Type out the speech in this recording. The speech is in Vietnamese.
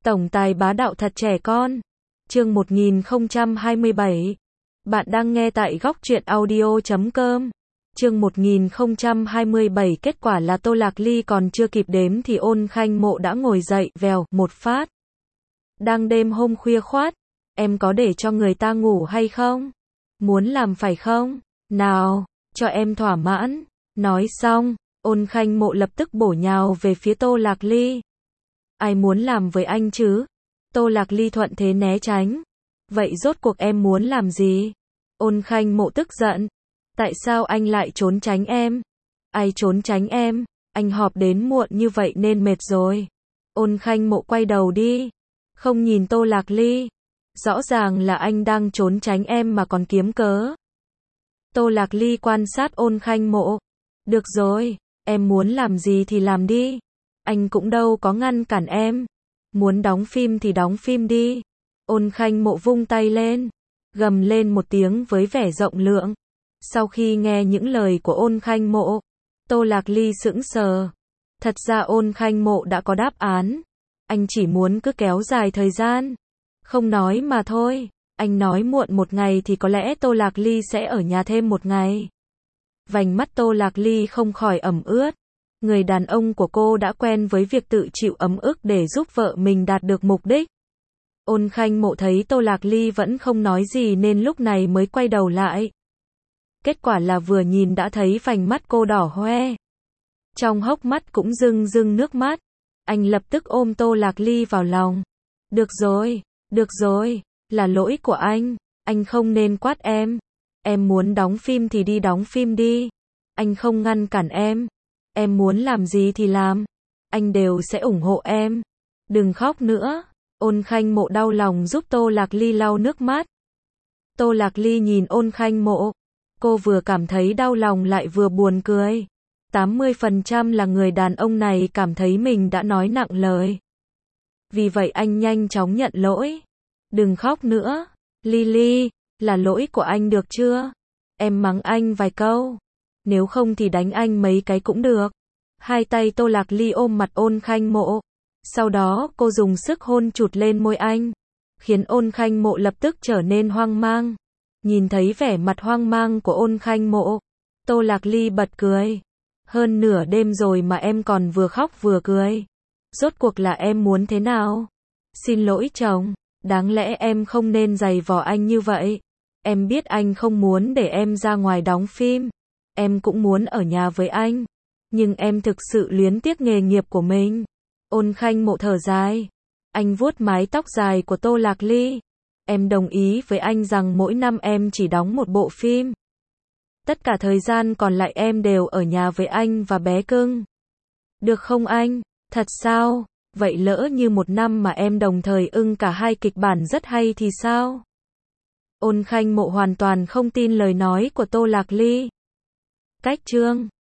Tổng tài bá đạo thật trẻ con. Chương 1027. Bạn đang nghe tại góc truyện audio.com. Chương 1027. Kết quả là Tô Lạc Ly còn chưa kịp đếm thì Ôn Khanh Mộ đã ngồi dậy, vèo, một phát. Đang đêm hôm khuya khoắt, em có để cho người ta ngủ hay không? Muốn làm phải không? Nào, cho em thỏa mãn. Nói xong, Ôn Khanh Mộ lập tức bổ nhào về phía Tô Lạc Ly. Ai muốn làm với anh chứ? Tô Lạc Ly thuận thế né tránh. Vậy rốt cuộc em muốn làm gì? Ôn Khanh Mộ tức giận. Tại sao anh lại trốn tránh em? Ai trốn tránh em? Anh họp đến muộn như vậy nên mệt rồi. Ôn Khanh Mộ quay đầu đi. Không nhìn Tô Lạc Ly. Rõ ràng là anh đang trốn tránh em mà còn kiếm cớ. Tô Lạc Ly quan sát Ôn Khanh Mộ. Được rồi, em muốn làm gì thì làm đi. Anh cũng đâu có ngăn cản em. Muốn đóng phim thì đóng phim đi. Ôn Khanh Mộ vung tay lên, gầm lên một tiếng với vẻ rộng lượng. Sau khi nghe những lời của Ôn Khanh Mộ, Tô Lạc Ly sững sờ. Thật ra Ôn Khanh Mộ đã có đáp án. Anh chỉ muốn cứ kéo dài thời gian. Không nói mà thôi. Anh nói muộn một ngày thì có lẽ Tô Lạc Ly sẽ ở nhà thêm một ngày. Vành mắt Tô Lạc Ly không khỏi ẩm ướt. Người đàn ông của cô đã quen với việc tự chịu ấm ức để giúp vợ mình đạt được mục đích. Ôn Khanh Mộ thấy Tô Lạc Ly vẫn không nói gì nên lúc này mới quay đầu lại. Kết quả là vừa nhìn đã thấy vành mắt cô đỏ hoe. Trong hốc mắt cũng rưng rưng nước mắt. Anh lập tức ôm Tô Lạc Ly vào lòng. Được rồi, là lỗi của anh không nên quát em. Em muốn đóng phim thì đi đóng phim đi. Anh không ngăn cản em muốn làm gì thì làm. Anh đều sẽ ủng hộ em. Đừng khóc nữa. Ôn Khanh Mộ đau lòng giúp Tô Lạc Ly lau nước mắt. Tô Lạc Ly nhìn Ôn Khanh Mộ. Cô vừa cảm thấy đau lòng lại vừa buồn cười. 80% là người đàn ông này cảm thấy mình đã nói nặng lời. Vì vậy anh nhanh chóng nhận lỗi. Đừng khóc nữa. Ly, là lỗi của anh được chưa? Em mắng anh vài câu. Nếu không thì đánh anh mấy cái cũng được. Hai tay Tô Lạc Ly ôm mặt Ôn Khanh Mộ. Sau đó cô dùng sức hôn chụt lên môi anh. Khiến Ôn Khanh Mộ lập tức trở nên hoang mang. Nhìn thấy vẻ mặt hoang mang của Ôn Khanh Mộ, Tô Lạc Ly bật cười. Hơn nửa đêm rồi mà em còn vừa khóc vừa cười. Rốt cuộc là em muốn thế nào? Xin lỗi chồng, đáng lẽ em không nên giày vò anh như vậy. Em biết anh không muốn để em ra ngoài đóng phim. Em cũng muốn ở nhà với anh. Nhưng em thực sự luyến tiếc nghề nghiệp của mình. Ôn Khanh Mộ thở dài. Anh vuốt mái tóc dài của Tô Lạc Ly. Em đồng ý với anh rằng mỗi năm em chỉ đóng một bộ phim. Tất cả thời gian còn lại em đều ở nhà với anh và bé cưng. Được không anh? Thật sao? Vậy lỡ như một năm mà em đồng thời ưng cả hai kịch bản rất hay thì sao? Ôn Khanh Mộ hoàn toàn không tin lời nói của Tô Lạc Ly. Cách chương